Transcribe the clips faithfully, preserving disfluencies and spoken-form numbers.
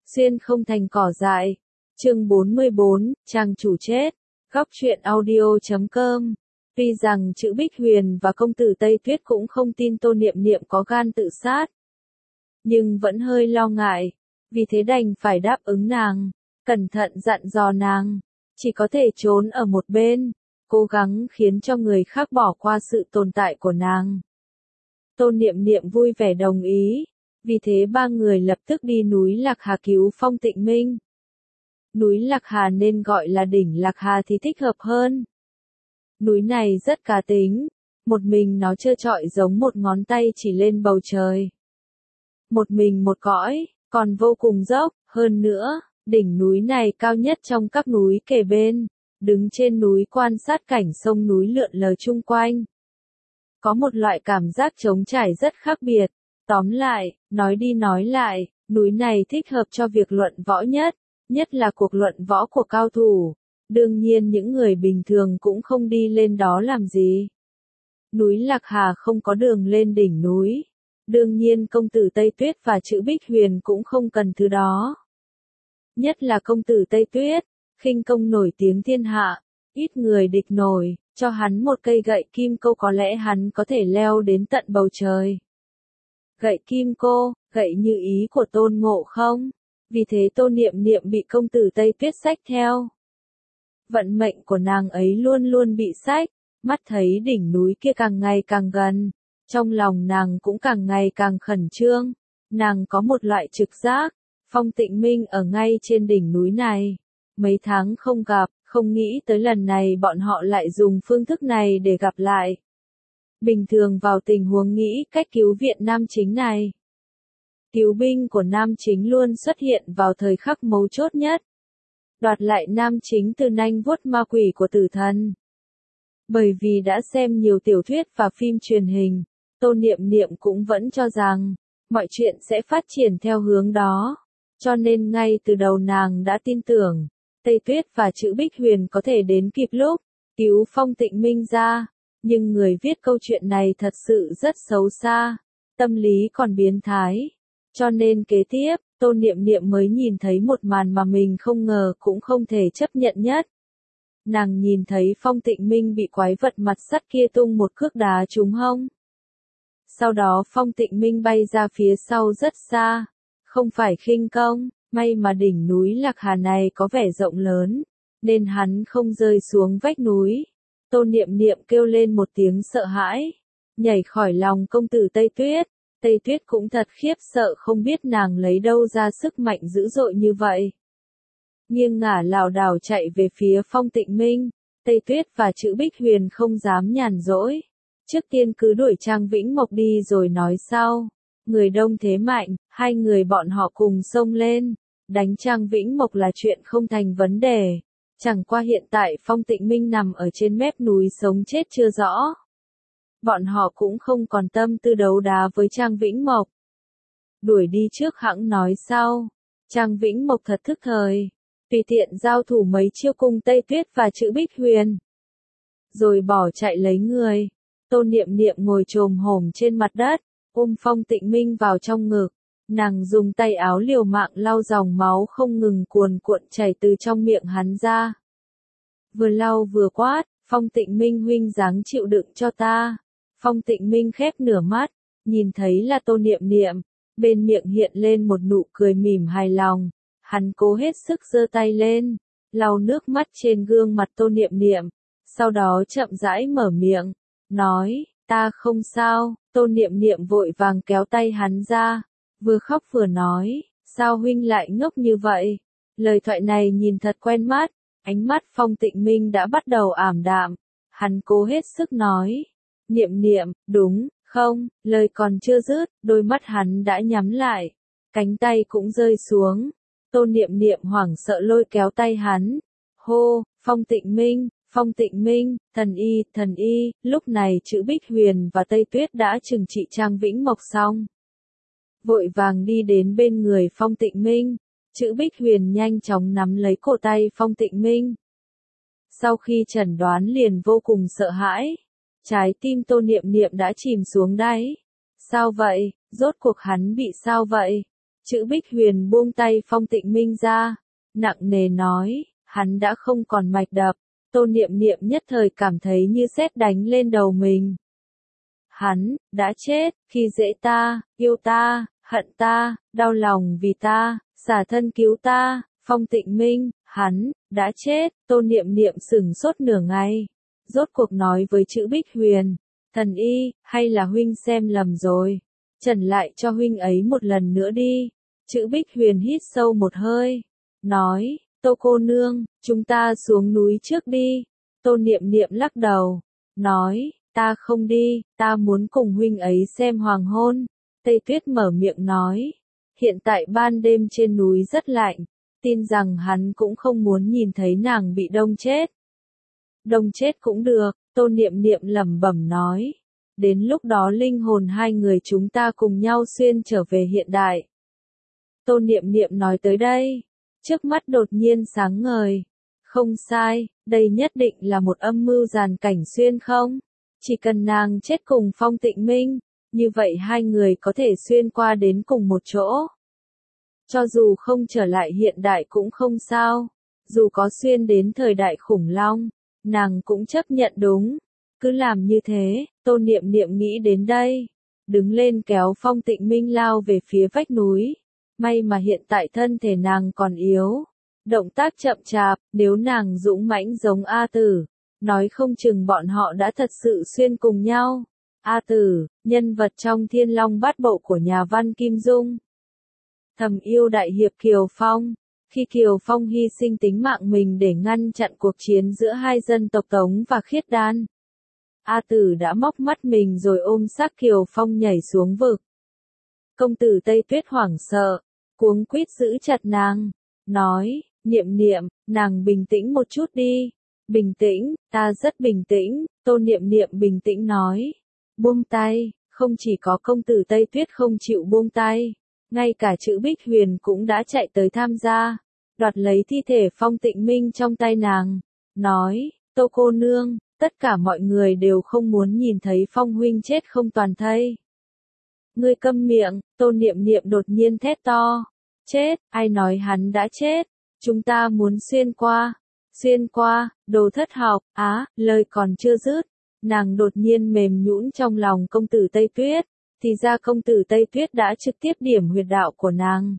Xuyên không thành cỏ dại. Chương bốn mươi bốn, chàng chủ chết. Góc truyện audio chấm com. Tuy rằng chữ Bích Huyền và công tử Tây Tuyết cũng không tin Tô Niệm Niệm có gan tự sát, nhưng vẫn hơi lo ngại, vì thế đành phải đáp ứng nàng, cẩn thận dặn dò nàng, chỉ có thể trốn ở một bên, cố gắng khiến cho người khác bỏ qua sự tồn tại của nàng. Tô Niệm Niệm vui vẻ đồng ý, vì thế ba người lập tức đi núi Lạc Hà cứu Phong Tịnh Minh. Núi Lạc Hà nên gọi là đỉnh Lạc Hà thì thích hợp hơn. Núi này rất cá tính, một mình nó trơ trọi giống một ngón tay chỉ lên bầu trời. Một mình một cõi, còn vô cùng dốc, hơn nữa, đỉnh núi này cao nhất trong các núi kề bên, đứng trên núi quan sát cảnh sông núi lượn lờ chung quanh. Có một loại cảm giác trống trải rất khác biệt, tóm lại, nói đi nói lại, núi này thích hợp cho việc luận võ nhất, nhất là cuộc luận võ của cao thủ. Đương nhiên những người bình thường cũng không đi lên đó làm gì. Núi Lạc Hà không có đường lên đỉnh núi. Đương nhiên công tử Tây Tuyết và chữ Bích Huyền cũng không cần thứ đó. Nhất là công tử Tây Tuyết, khinh công nổi tiếng thiên hạ, ít người địch nổi, cho hắn một cây gậy kim cô có lẽ hắn có thể leo đến tận bầu trời. Gậy kim cô, gậy như ý của Tôn Ngộ Không, vì thế Tô Niệm Niệm bị công tử Tây Tuyết xách theo. Vận mệnh của nàng ấy luôn luôn bị xách, mắt thấy đỉnh núi kia càng ngày càng gần, trong lòng nàng cũng càng ngày càng khẩn trương, nàng có một loại trực giác, Phong Tịnh Minh ở ngay trên đỉnh núi này. Mấy tháng không gặp, không nghĩ tới lần này bọn họ lại dùng phương thức này để gặp lại. Bình thường vào tình huống nghĩ cách cứu viện nam chính này, cứu binh của nam chính luôn xuất hiện vào thời khắc mấu chốt nhất, đoạt lại nam chính từ nanh vuốt ma quỷ của tử thần. Bởi vì đã xem nhiều tiểu thuyết và phim truyền hình, Tô Niệm Niệm cũng vẫn cho rằng, mọi chuyện sẽ phát triển theo hướng đó, cho nên ngay từ đầu nàng đã tin tưởng, Tây Tuyết và chữ Bích Huyền có thể đến kịp lúc, cứu Phong Tịnh Minh ra, nhưng người viết câu chuyện này thật sự rất xấu xa, tâm lý còn biến thái, cho nên kế tiếp, Tô Niệm Niệm mới nhìn thấy một màn mà mình không ngờ cũng không thể chấp nhận nhất. Nàng nhìn thấy Phong Tịnh Minh bị quái vật mặt sắt kia tung một cước đá trúng hông. Sau đó Phong Tịnh Minh bay ra phía sau rất xa, không phải khinh công, may mà đỉnh núi Lạc Hà này có vẻ rộng lớn, nên hắn không rơi xuống vách núi. Tô Niệm Niệm kêu lên một tiếng sợ hãi, nhảy khỏi lòng công tử Tây Tuyết. Tây Tuyết cũng thật khiếp sợ không biết nàng lấy đâu ra sức mạnh dữ dội như vậy. Nghiêng ngả lảo đảo chạy về phía Phong Tịnh Minh, Tây Tuyết và chữ Bích Huyền không dám nhàn rỗi. Trước tiên cứ đuổi Trang Vĩnh Mộc đi rồi nói sau. Người đông thế mạnh, hai người bọn họ cùng xông lên, đánh Trang Vĩnh Mộc là chuyện không thành vấn đề. Chẳng qua hiện tại Phong Tịnh Minh nằm ở trên mép núi sống chết chưa rõ. Bọn họ cũng không còn tâm tư đấu đá với Trang Vĩnh Mộc. Đuổi đi trước hẵng nói sau. Trang Vĩnh Mộc thật thức thời, tùy tiện giao thủ mấy chiêu cùng Tây Tuyết và chữ Bích Huyền, rồi bỏ chạy lấy người. Tô Niệm Niệm ngồi chồm hổm trên mặt đất, ôm Phong Tịnh Minh vào trong ngực, nàng dùng tay áo liều mạng lau dòng máu không ngừng cuồn cuộn chảy từ trong miệng hắn ra. Vừa lau vừa quát, Phong Tịnh Minh huynh dáng chịu đựng cho ta. Phong Tịnh Minh khép nửa mắt, nhìn thấy là Tô Niệm Niệm, bên miệng hiện lên một nụ cười mỉm hài lòng, hắn cố hết sức giơ tay lên, lau nước mắt trên gương mặt Tô Niệm Niệm, sau đó chậm rãi mở miệng, nói, ta không sao. Tô Niệm Niệm vội vàng kéo tay hắn ra, vừa khóc vừa nói, sao huynh lại ngốc như vậy? Lời thoại này nhìn thật quen mắt, ánh mắt Phong Tịnh Minh đã bắt đầu ảm đạm, hắn cố hết sức nói, Niệm Niệm, đúng, không, lời còn chưa dứt, đôi mắt hắn đã nhắm lại, cánh tay cũng rơi xuống. Tô Niệm Niệm hoảng sợ lôi kéo tay hắn, hô, Phong Tịnh Minh, Phong Tịnh Minh, thần y, thần y. Lúc này chữ Bích Huyền và Tây Tuyết đã trừng trị Trang Vĩnh Mộc xong, vội vàng đi đến bên người Phong Tịnh Minh. Chữ Bích Huyền nhanh chóng nắm lấy cổ tay Phong Tịnh Minh. Sau khi chẩn đoán liền vô cùng sợ hãi, trái tim Tô Niệm Niệm đã chìm xuống đáy. Sao vậy? Rốt cuộc hắn bị sao vậy? Chữ Bích Huyền buông tay Phong Tịnh Minh ra, nặng nề nói, hắn đã không còn mạch đập. Tô Niệm Niệm nhất thời cảm thấy như sét đánh lên đầu mình. Hắn, đã chết, khi dễ ta, yêu ta, hận ta, đau lòng vì ta, xả thân cứu ta, Phong Tịnh Minh, hắn, đã chết, Tô Niệm Niệm sửng sốt nửa ngày. Rốt cuộc nói với chữ Bích Huyền, thần y, hay là huynh xem lầm rồi, trần lại cho huynh ấy một lần nữa đi. Chữ Bích Huyền hít sâu một hơi, nói, Tô cô nương, chúng ta xuống núi trước đi. Tô Niệm Niệm lắc đầu, nói, ta không đi, ta muốn cùng huynh ấy xem hoàng hôn. Tây Tuyết mở miệng nói, hiện tại ban đêm trên núi rất lạnh, tin rằng hắn cũng không muốn nhìn thấy nàng bị đông chết. Đông chết cũng được, Tô Niệm Niệm lẩm bẩm nói, đến lúc đó linh hồn hai người chúng ta cùng nhau xuyên trở về hiện đại. Tô Niệm Niệm nói tới đây, trước mắt đột nhiên sáng ngời. Không sai, đây nhất định là một âm mưu giàn cảnh xuyên không? Chỉ cần nàng chết cùng Phong Tịnh Minh, như vậy hai người có thể xuyên qua đến cùng một chỗ. Cho dù không trở lại hiện đại cũng không sao, dù có xuyên đến thời đại khủng long, nàng cũng chấp nhận đúng. Cứ làm như thế, Tô Niệm Niệm nghĩ đến đây, đứng lên kéo Phong Tịnh Minh lao về phía vách núi. May mà hiện tại thân thể nàng còn yếu, động tác chậm chạp, nếu nàng dũng mãnh giống A Tử, nói không chừng bọn họ đã thật sự xuyên cùng nhau. A Tử, nhân vật trong Thiên Long Bát Bộ của nhà văn Kim Dung. Thầm yêu đại hiệp Kiều Phong, khi Kiều Phong hy sinh tính mạng mình để ngăn chặn cuộc chiến giữa hai dân tộc Tống và Khiết Đan. A Tử đã móc mắt mình rồi ôm xác Kiều Phong nhảy xuống vực. Công tử Tây Tuyết hoảng sợ, cuống quýt giữ chặt nàng, nói, Niệm Niệm, nàng bình tĩnh một chút đi. Bình tĩnh, ta rất bình tĩnh, Tô Niệm Niệm bình tĩnh nói. Buông tay, không chỉ có công tử Tây Tuyết không chịu buông tay, ngay cả chữ Bích Huyền cũng đã chạy tới tham gia, đoạt lấy thi thể Phong Tịnh Minh trong tay nàng, nói, Tô cô nương, tất cả mọi người đều không muốn nhìn thấy Phong huynh chết không toàn thây. Ngươi câm miệng, Tô Niệm Niệm đột nhiên thét to. Chết, ai nói hắn đã chết, chúng ta muốn xuyên qua, xuyên qua, đồ thất học, á, lời còn chưa dứt, nàng đột nhiên mềm nhũn trong lòng công tử Tây Tuyết, thì ra công tử Tây Tuyết đã trực tiếp điểm huyệt đạo của nàng.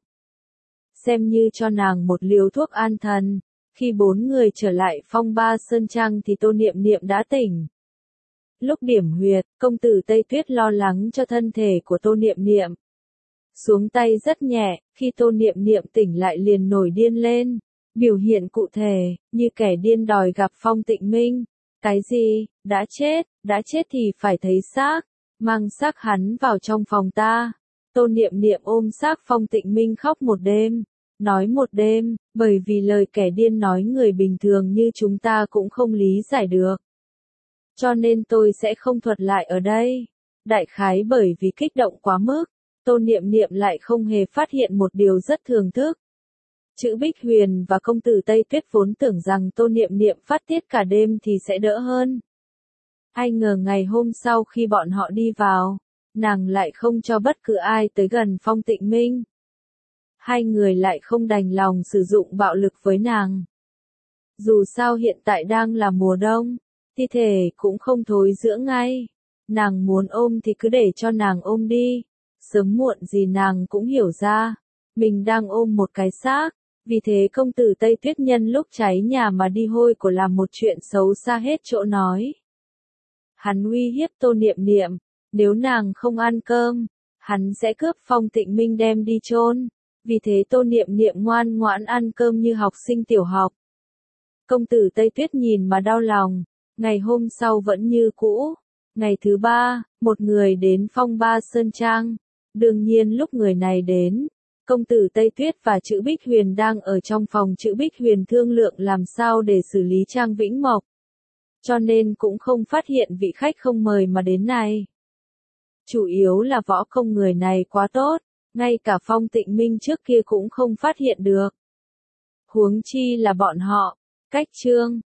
Xem như cho nàng một liều thuốc an thần, khi bốn người trở lại Phong Ba Sơn Trang thì Tô Niệm Niệm đã tỉnh. Lúc điểm huyệt, công tử Tây Tuyết lo lắng cho thân thể của Tô Niệm Niệm. Xuống tay rất nhẹ, khi Tô Niệm Niệm tỉnh lại liền nổi điên lên, biểu hiện cụ thể, như kẻ điên đòi gặp Phong Tịnh Minh. Cái gì, đã chết, đã chết thì phải thấy xác, mang xác hắn vào trong phòng ta. Tô Niệm Niệm ôm xác Phong Tịnh Minh khóc một đêm, nói một đêm, bởi vì lời kẻ điên nói người bình thường như chúng ta cũng không lý giải được. Cho nên tôi sẽ không thuật lại ở đây. Đại khái bởi vì kích động quá mức, Tô Niệm Niệm lại không hề phát hiện một điều rất thường thức. Chữ Bích Huyền và công tử Tây Tuyết vốn tưởng rằng Tô Niệm Niệm phát tiết cả đêm thì sẽ đỡ hơn. Ai ngờ ngày hôm sau khi bọn họ đi vào, nàng lại không cho bất cứ ai tới gần Phong Tịnh Minh. Hai người lại không đành lòng sử dụng bạo lực với nàng. Dù sao hiện tại đang là mùa đông, thi thể cũng không thối dưỡng ngay. Nàng muốn ôm thì cứ để cho nàng ôm đi. Sớm muộn gì nàng cũng hiểu ra, mình đang ôm một cái xác. Vì thế công tử Tây Tuyết nhân lúc cháy nhà mà đi hôi của làm một chuyện xấu xa hết chỗ nói. Hắn uy hiếp Tô Niệm Niệm, nếu nàng không ăn cơm, hắn sẽ cướp Phong Tịnh Minh đem đi chôn. Vì thế Tô Niệm Niệm ngoan ngoãn ăn cơm như học sinh tiểu học. Công tử Tây Tuyết nhìn mà đau lòng, ngày hôm sau vẫn như cũ. Ngày thứ ba, một người đến Phong Ba Sơn Trang. Đương nhiên lúc người này đến, công tử Tây Tuyết và chữ Bích Huyền đang ở trong phòng chữ Bích Huyền thương lượng làm sao để xử lý Trang Vĩnh Mộc. Cho nên cũng không phát hiện vị khách không mời mà đến này. Chủ yếu là võ công người này quá tốt, ngay cả Phong Tịnh Minh trước kia cũng không phát hiện được. Huống chi là bọn họ, cách chương.